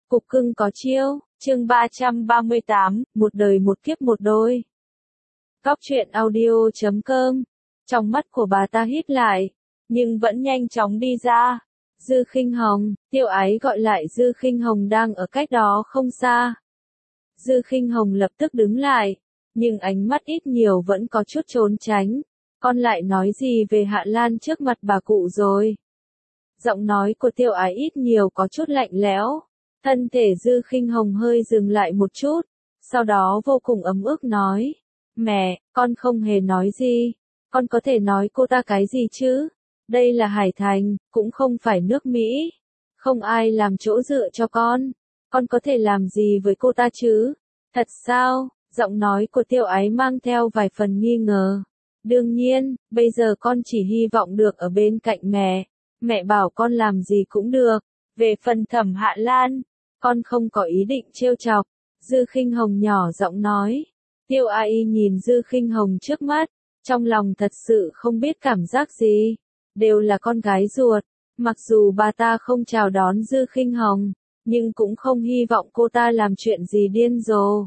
Cục cưng có chiêu, chương 338, một đời một kiếp một đôi. Góc truyện audio.com. Trong mắt của bà ta hít lại, nhưng vẫn nhanh chóng đi ra. Dư Khinh Hồng, Tiêu Ái gọi lại Dư Khinh Hồng đang ở cách đó không xa. Dư Khinh Hồng lập tức đứng lại, nhưng ánh mắt ít nhiều vẫn có chút trốn tránh. Con lại nói gì về Hạ Lan trước mặt bà cụ rồi? Giọng nói của Tiêu Ái ít nhiều có chút lạnh lẽo. Thân thể Dư Khinh Hồng hơi dừng lại một chút, sau đó vô cùng ấm ức nói. Mẹ, con không hề nói gì. Con có thể nói cô ta cái gì chứ? Đây là Hải Thành, cũng không phải nước Mỹ. Không ai làm chỗ dựa cho con. Con có thể làm gì với cô ta chứ? Thật sao? Giọng nói của Tiêu Ái mang theo vài phần nghi ngờ. Đương nhiên, bây giờ con chỉ hy vọng được ở bên cạnh mẹ. Mẹ bảo con làm gì cũng được. Về phần Thẩm Hạ Lan, con không có ý định trêu chọc. Dư Khinh Hồng nhỏ giọng nói. Tiêu Ai nhìn Dư Khinh Hồng trước mắt, trong lòng thật sự không biết cảm giác gì. Đều là con gái ruột, mặc dù bà ta không chào đón Dư Khinh Hồng, nhưng cũng không hy vọng cô ta làm chuyện gì điên rồ.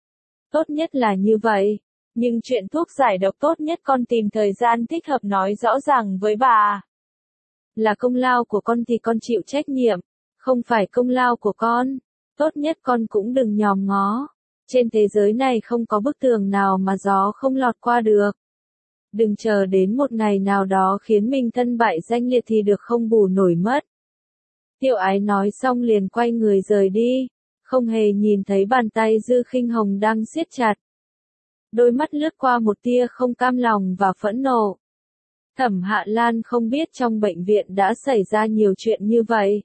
Tốt nhất là như vậy, nhưng chuyện thuốc giải độc tốt nhất con tìm thời gian thích hợp nói rõ ràng với bà. Là công lao của con thì con chịu trách nhiệm, không phải công lao của con. Tốt nhất con cũng đừng nhòm ngó. Trên thế giới này không có bức tường nào mà gió không lọt qua được. Đừng chờ đến một ngày nào đó khiến mình thân bại danh liệt thì được không bù nổi mất. Tiêu Ái nói xong liền quay người rời đi, không hề nhìn thấy bàn tay Dư Khinh Hồng đang siết chặt. Đôi mắt lướt qua một tia không cam lòng và phẫn nộ. Thẩm Hạ Lan không biết trong bệnh viện đã xảy ra nhiều chuyện như vậy.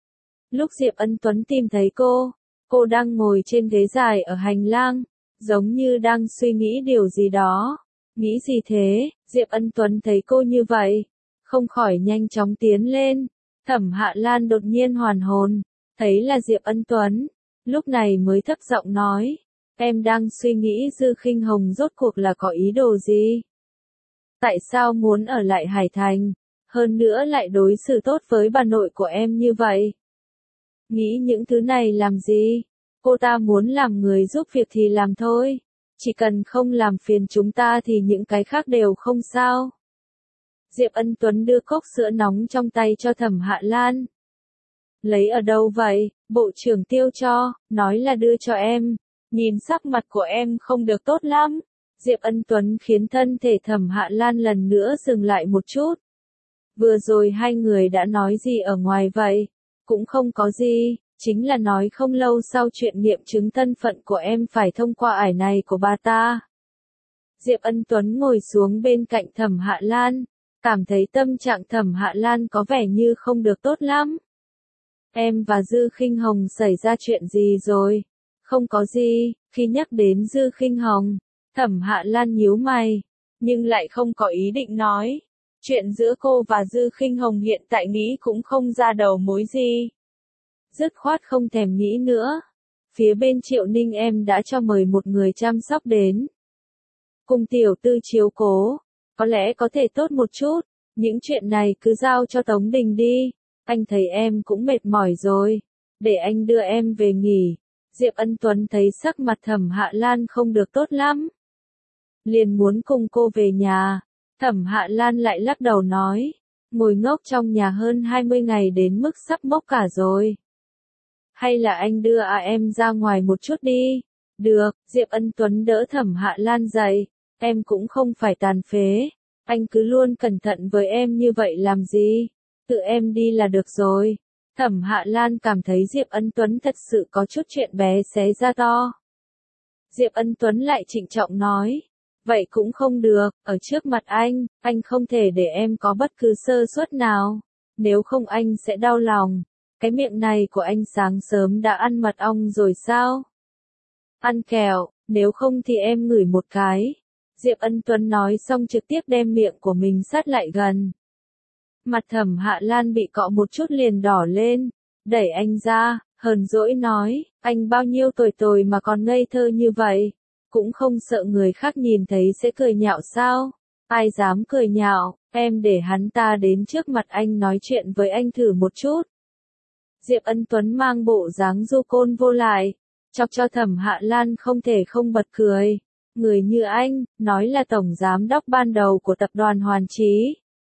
Lúc Diệp Ân Tuấn tìm thấy cô đang ngồi trên ghế dài ở hành lang, giống như đang suy nghĩ điều gì đó. Nghĩ gì thế? Diệp Ân Tuấn thấy cô như vậy, không khỏi nhanh chóng tiến lên. Thẩm Hạ Lan đột nhiên hoàn hồn, thấy là Diệp Ân Tuấn, lúc này mới thấp giọng nói, em đang suy nghĩ Dư Khinh Hồng rốt cuộc là có ý đồ gì? Tại sao muốn ở lại Hải Thành, hơn nữa lại đối xử tốt với bà nội của em như vậy? Nghĩ những thứ này làm gì? Cô ta muốn làm người giúp việc thì làm thôi. Chỉ cần không làm phiền chúng ta thì những cái khác đều không sao. Diệp Ân Tuấn đưa cốc sữa nóng trong tay cho Thẩm Hạ Lan. Lấy ở đâu vậy? Bộ trưởng Tiêu cho, nói là đưa cho em. Nhìn sắc mặt của em không được tốt lắm. Diệp Ân Tuấn khiến thân thể Thẩm Hạ Lan lần nữa dừng lại một chút. Vừa rồi hai người đã nói gì ở ngoài vậy? Cũng không có gì. Chính là nói không lâu sau chuyện nghiệm chứng thân phận của em phải thông qua ải này của bà ta. Diệp Ân Tuấn ngồi xuống bên cạnh Thẩm Hạ Lan, cảm thấy tâm trạng Thẩm Hạ Lan có vẻ như không được tốt lắm. Em và Dư Khinh Hồng xảy ra chuyện gì rồi? Không có gì. Khi nhắc đến Dư Khinh Hồng, Thẩm Hạ Lan nhíu mày, nhưng lại không có ý định nói. Chuyện giữa cô và Dư Khinh Hồng hiện tại nghĩ cũng không ra đầu mối gì. Dứt khoát không thèm nghĩ nữa. Phía bên Triệu Ninh em đã cho mời một người chăm sóc đến. Cùng tiểu tư chiếu cố, có lẽ có thể tốt một chút, những chuyện này cứ giao cho Tống Đình đi. Anh thấy em cũng mệt mỏi rồi, để anh đưa em về nghỉ. Diệp Ân Tuấn thấy sắc mặt Thẩm Hạ Lan không được tốt lắm, liền muốn cùng cô về nhà. Thẩm Hạ Lan lại lắc đầu nói, ngồi ngốc trong nhà hơn 20 ngày đến mức sắp mốc cả rồi. Hay là anh đưa em ra ngoài một chút đi? Được, Diệp Ân Tuấn đỡ Thẩm Hạ Lan dậy, em cũng không phải tàn phế, anh cứ luôn cẩn thận với em như vậy làm gì? Tự em đi là được rồi. Thẩm Hạ Lan cảm thấy Diệp Ân Tuấn thật sự có chút chuyện bé xé ra to. Diệp Ân Tuấn lại trịnh trọng nói, vậy cũng không được, ở trước mặt anh không thể để em có bất cứ sơ suất nào, nếu không anh sẽ đau lòng. Cái miệng này của anh sáng sớm đã ăn mật ong rồi sao? Ăn kẹo, nếu không thì em ngửi một cái. Diệp Ân Tuấn nói xong trực tiếp đem miệng của mình sát lại gần. Mặt Thẩm Hạ Lan bị cọ một chút liền đỏ lên, đẩy anh ra, hờn dỗi nói, anh bao nhiêu tuổi mà còn ngây thơ như vậy, cũng không sợ người khác nhìn thấy sẽ cười nhạo sao? Ai dám cười nhạo, em để hắn ta đến trước mặt anh nói chuyện với anh thử một chút. Diệp Ân Tuấn mang bộ dáng du côn vô lại, chọc cho Thẩm Hạ Lan không thể không bật cười. Người như anh, nói là tổng giám đốc ban đầu của tập đoàn Hoàn Chí.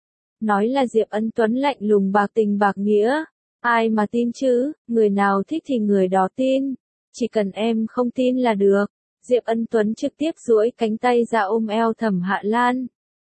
Nói là Diệp Ân Tuấn lạnh lùng bạc tình bạc nghĩa. Ai mà tin chứ, người nào thích thì người đó tin. Chỉ cần em không tin là được. Diệp Ân Tuấn trực tiếp duỗi cánh tay ra ôm eo Thẩm Hạ Lan.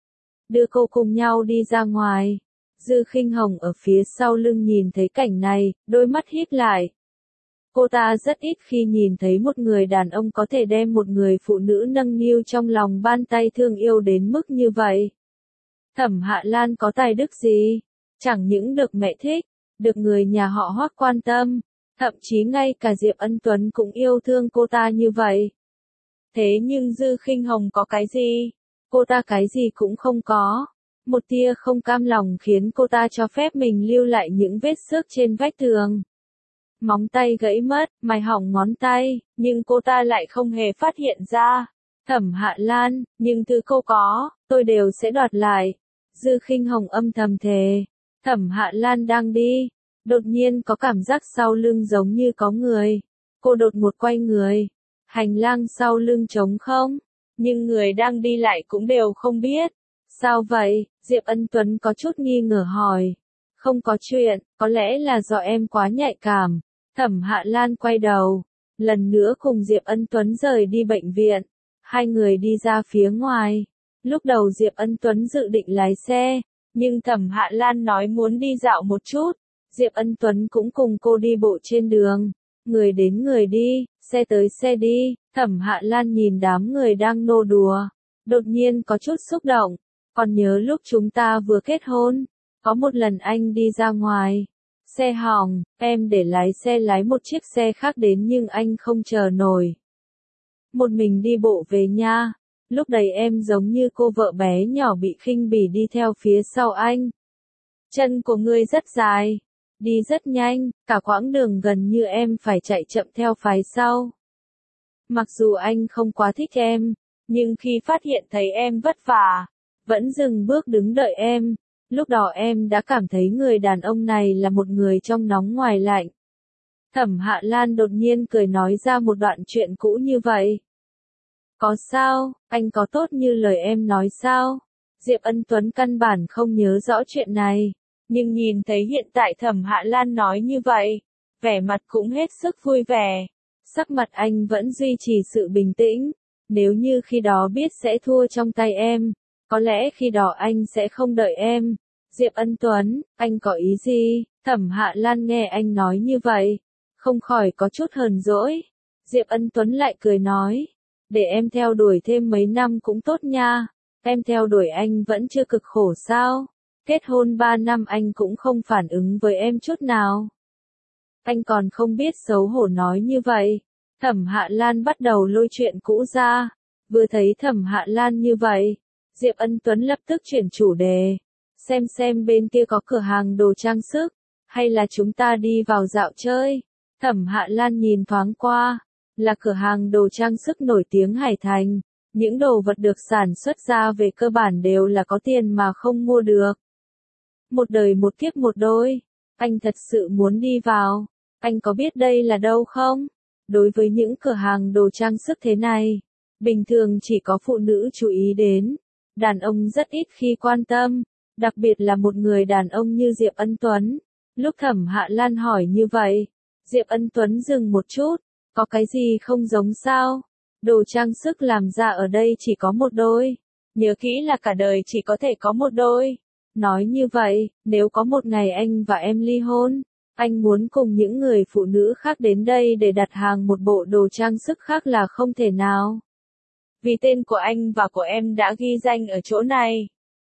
Đưa cô cùng nhau đi ra ngoài. Dư Khinh Hồng ở phía sau lưng nhìn thấy cảnh này, đôi mắt híp lại. Cô ta rất ít khi nhìn thấy một người đàn ông có thể đem một người phụ nữ nâng niu trong lòng bàn tay thương yêu đến mức như vậy. Thẩm Hạ Lan có tài đức gì? Chẳng những được mẹ thích, được người nhà họ Hoắc quan tâm, thậm chí ngay cả Diệp Ân Tuấn cũng yêu thương cô ta như vậy. Thế nhưng Dư Khinh Hồng có cái gì? Cô ta cái gì cũng không có. Một tia không cam lòng khiến cô ta cho phép mình lưu lại những vết xước trên vách tường. Móng tay gãy mất, mài hỏng ngón tay, nhưng cô ta lại không hề phát hiện ra. Thẩm Hạ Lan, nhưng thứ cô có, tôi đều sẽ đoạt lại. Dư Khinh Hồng âm thầm thề. Thẩm Hạ Lan đang đi, đột nhiên có cảm giác sau lưng giống như có người. Cô đột ngột quay người. Hành lang sau lưng trống không, nhưng người đang đi lại cũng đều không biết. Sao vậy? Diệp Ân Tuấn có chút nghi ngờ hỏi. Không có chuyện, có lẽ là do em quá nhạy cảm. Thẩm Hạ Lan quay đầu, lần nữa cùng Diệp Ân Tuấn rời đi bệnh viện. Hai người đi ra phía ngoài. Lúc đầu Diệp Ân Tuấn dự định lái xe, nhưng Thẩm Hạ Lan nói muốn đi dạo một chút. Diệp Ân Tuấn cũng cùng cô đi bộ trên đường. Người đến người đi, xe tới xe đi. Thẩm Hạ Lan nhìn đám người đang nô đùa, đột nhiên có chút xúc động. Còn nhớ lúc chúng ta vừa kết hôn, có một lần anh đi ra ngoài, xe hỏng, em để lái xe lái một chiếc xe khác đến nhưng anh không chờ nổi. Một mình đi bộ về nha. Lúc đấy em giống như cô vợ bé nhỏ bị khinh bỉ đi theo phía sau anh. Chân của ngươi rất dài, đi rất nhanh, cả quãng đường gần như em phải chạy chậm theo phái sau. Mặc dù anh không quá thích em, nhưng khi phát hiện thấy em vất vả, vẫn dừng bước đứng đợi em. Lúc đó em đã cảm thấy người đàn ông này là một người trong nóng ngoài lạnh. Thẩm Hạ Lan đột nhiên cười nói ra một đoạn chuyện cũ như vậy. Có sao, anh có tốt như lời em nói sao? Diệp Ân Tuấn căn bản không nhớ rõ chuyện này, nhưng nhìn thấy hiện tại Thẩm Hạ Lan nói như vậy, vẻ mặt cũng hết sức vui vẻ. Sắc mặt anh vẫn duy trì sự bình tĩnh. Nếu như khi đó biết sẽ thua trong tay em, có lẽ khi đó anh sẽ không đợi em. Diệp Ân Tuấn, anh có ý gì? Thẩm Hạ Lan nghe anh nói như vậy, không khỏi có chút hờn dỗi. Diệp Ân Tuấn lại cười nói, để em theo đuổi thêm mấy năm cũng tốt nha. Em theo đuổi anh vẫn chưa cực khổ sao? Kết hôn 3 năm anh cũng không phản ứng với em chút nào. Anh còn không biết xấu hổ nói như vậy. Thẩm Hạ Lan bắt đầu lôi chuyện cũ ra. Vừa thấy Thẩm Hạ Lan như vậy, Diệp Ân Tuấn lập tức chuyển chủ đề. Xem bên kia có cửa hàng đồ trang sức, hay là chúng ta đi vào dạo chơi. Thẩm Hạ Lan nhìn thoáng qua, là cửa hàng đồ trang sức nổi tiếng Hải Thành. Những đồ vật được sản xuất ra về cơ bản đều là có tiền mà không mua được. Một đời một kiếp một đôi, anh thật sự muốn đi vào. Anh có biết đây là đâu không? Đối với những cửa hàng đồ trang sức thế này, bình thường chỉ có phụ nữ chú ý đến. Đàn ông rất ít khi quan tâm, đặc biệt là một người đàn ông như Diệp Ân Tuấn. Lúc Thẩm Hạ Lan hỏi như vậy, Diệp Ân Tuấn dừng một chút, có cái gì không giống sao? Đồ trang sức làm ra ở đây chỉ có một đôi. Nhớ kỹ là cả đời chỉ có thể có một đôi. Nói như vậy, nếu có một ngày anh và em ly hôn, anh muốn cùng những người phụ nữ khác đến đây để đặt hàng một bộ đồ trang sức khác là không thể nào. Vì tên của anh và của em đã ghi danh ở chỗ này.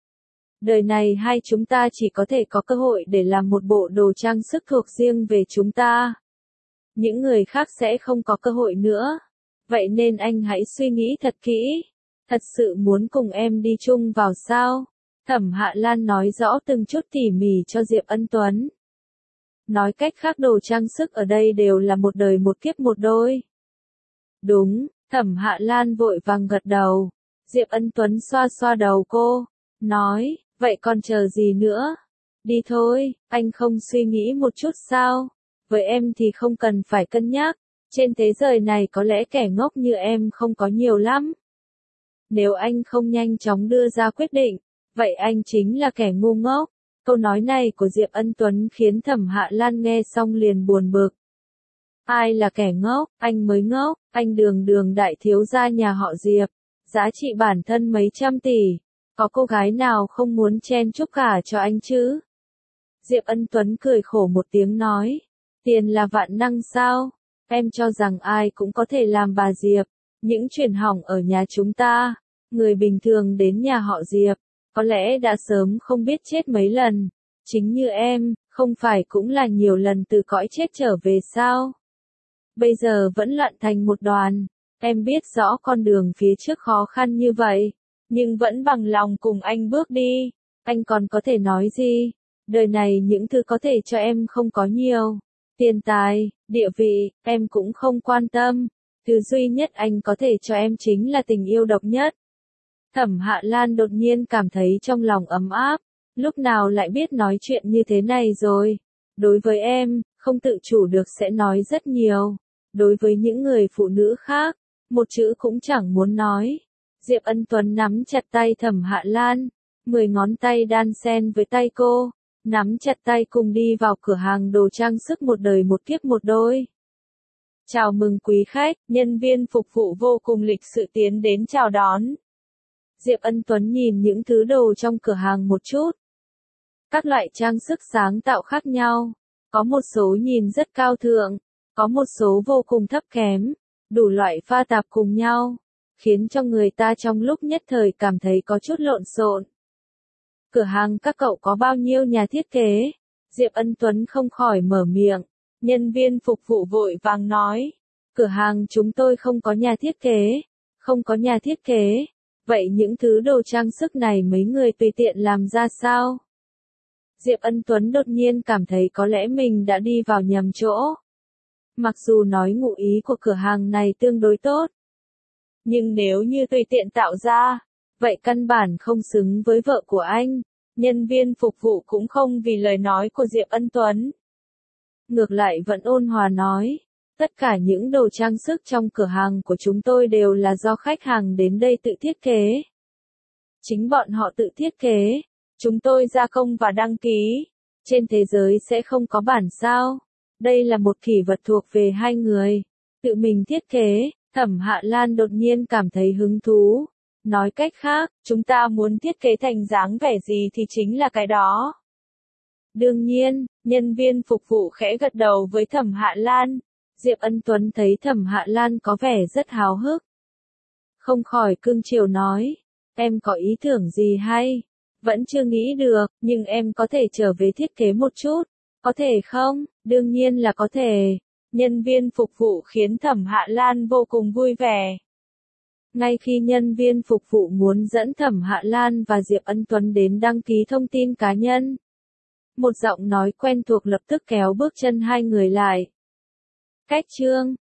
Đời này hai chúng ta chỉ có thể có cơ hội để làm một bộ đồ trang sức thuộc riêng về chúng ta. Những người khác sẽ không có cơ hội nữa. Vậy nên anh hãy suy nghĩ thật kỹ. Thật sự muốn cùng em đi chung vào sao? Thẩm Hạ Lan nói rõ từng chút tỉ mỉ cho Diệp Ân Tuấn. Nói cách khác đồ trang sức ở đây đều là một đời một kiếp một đôi. Đúng, Thẩm Hạ Lan vội vàng gật đầu. Diệp Ân Tuấn xoa xoa đầu cô, nói, vậy còn chờ gì nữa? Đi thôi, anh không suy nghĩ một chút sao? với em thì không cần phải cân nhắc, trên thế giới này có lẽ kẻ ngốc như em không có nhiều lắm. Nếu anh không nhanh chóng đưa ra quyết định, vậy anh chính là kẻ ngu ngốc. Câu nói này của Diệp Ân Tuấn khiến Thẩm Hạ Lan nghe xong liền buồn bực. Ai là kẻ ngốc, anh mới ngốc, anh đường đường đại thiếu gia nhà họ Diệp, giá trị bản thân mấy trăm tỷ, có cô gái nào không muốn chen chúc cả cho anh chứ? Diệp Ân Tuấn cười khổ một tiếng nói, tiền là vạn năng sao? Em cho rằng ai cũng có thể làm bà Diệp, những chuyện hỏng ở nhà chúng ta, người bình thường đến nhà họ Diệp, có lẽ đã sớm không biết chết mấy lần, chính như em, không phải cũng là nhiều lần từ cõi chết trở về sao? Bây giờ vẫn loạn thành một đoàn, em biết rõ con đường phía trước khó khăn như vậy, nhưng vẫn bằng lòng cùng anh bước đi, anh còn có thể nói gì? Đời này những thứ có thể cho em không có nhiều, tiền tài, địa vị, em cũng không quan tâm, thứ duy nhất anh có thể cho em chính là tình yêu độc nhất. Thẩm Hạ Lan đột nhiên cảm thấy trong lòng ấm áp, lúc nào lại biết nói chuyện như thế này rồi. Đối với em, không tự chủ được sẽ nói rất nhiều. Đối với những người phụ nữ khác, một chữ cũng chẳng muốn nói. Diệp Ân Tuấn nắm chặt tay Thẩm Hạ Lan, 10 ngón tay đan xen với tay cô, nắm chặt tay cùng đi vào cửa hàng đồ trang sức một đời một kiếp một đôi. Chào mừng quý khách, nhân viên phục vụ vô cùng lịch sự tiến đến chào đón. Diệp Ân Tuấn nhìn những thứ đồ trong cửa hàng một chút. Các loại trang sức sáng tạo khác nhau, có một số nhìn rất cao thượng, có một số vô cùng thấp kém, đủ loại pha tạp cùng nhau, khiến cho người ta trong lúc nhất thời cảm thấy có chút lộn xộn. Cửa hàng các cậu có bao nhiêu nhà thiết kế? Diệp Ân Tuấn không khỏi mở miệng, nhân viên phục vụ vội vàng nói, cửa hàng chúng tôi không có nhà thiết kế, không có nhà thiết kế. Vậy những thứ đồ trang sức này mấy người tùy tiện làm ra sao? Diệp Ân Tuấn đột nhiên cảm thấy có lẽ mình đã đi vào nhầm chỗ. Mặc dù nói ngụ ý của cửa hàng này tương đối tốt, nhưng nếu như tùy tiện tạo ra, vậy căn bản không xứng với vợ của anh. Nhân viên phục vụ cũng không vì lời nói của Diệp Ân Tuấn. Ngược lại vẫn ôn hòa nói, tất cả những đồ trang sức trong cửa hàng của chúng tôi đều là do khách hàng đến đây tự thiết kế. Chính bọn họ tự thiết kế, chúng tôi gia công và đăng ký. Trên thế giới sẽ không có bản sao. Đây là một kỷ vật thuộc về hai người. Tự mình thiết kế, Thẩm Hạ Lan đột nhiên cảm thấy hứng thú. Nói cách khác, chúng ta muốn thiết kế thành dáng vẻ gì thì chính là cái đó. Đương nhiên, nhân viên phục vụ khẽ gật đầu với Thẩm Hạ Lan. Diệp Ân Tuấn thấy Thẩm Hạ Lan có vẻ rất háo hức. Không khỏi cưng chiều nói, em có ý tưởng gì hay? Vẫn chưa nghĩ được, nhưng em có thể trở về thiết kế một chút. Có thể không? Đương nhiên là có thể. Nhân viên phục vụ khiến Thẩm Hạ Lan vô cùng vui vẻ. Ngay khi nhân viên phục vụ muốn dẫn Thẩm Hạ Lan và Diệp Ân Tuấn đến đăng ký thông tin cá nhân, một giọng nói quen thuộc lập tức kéo bước chân hai người lại. Cách chương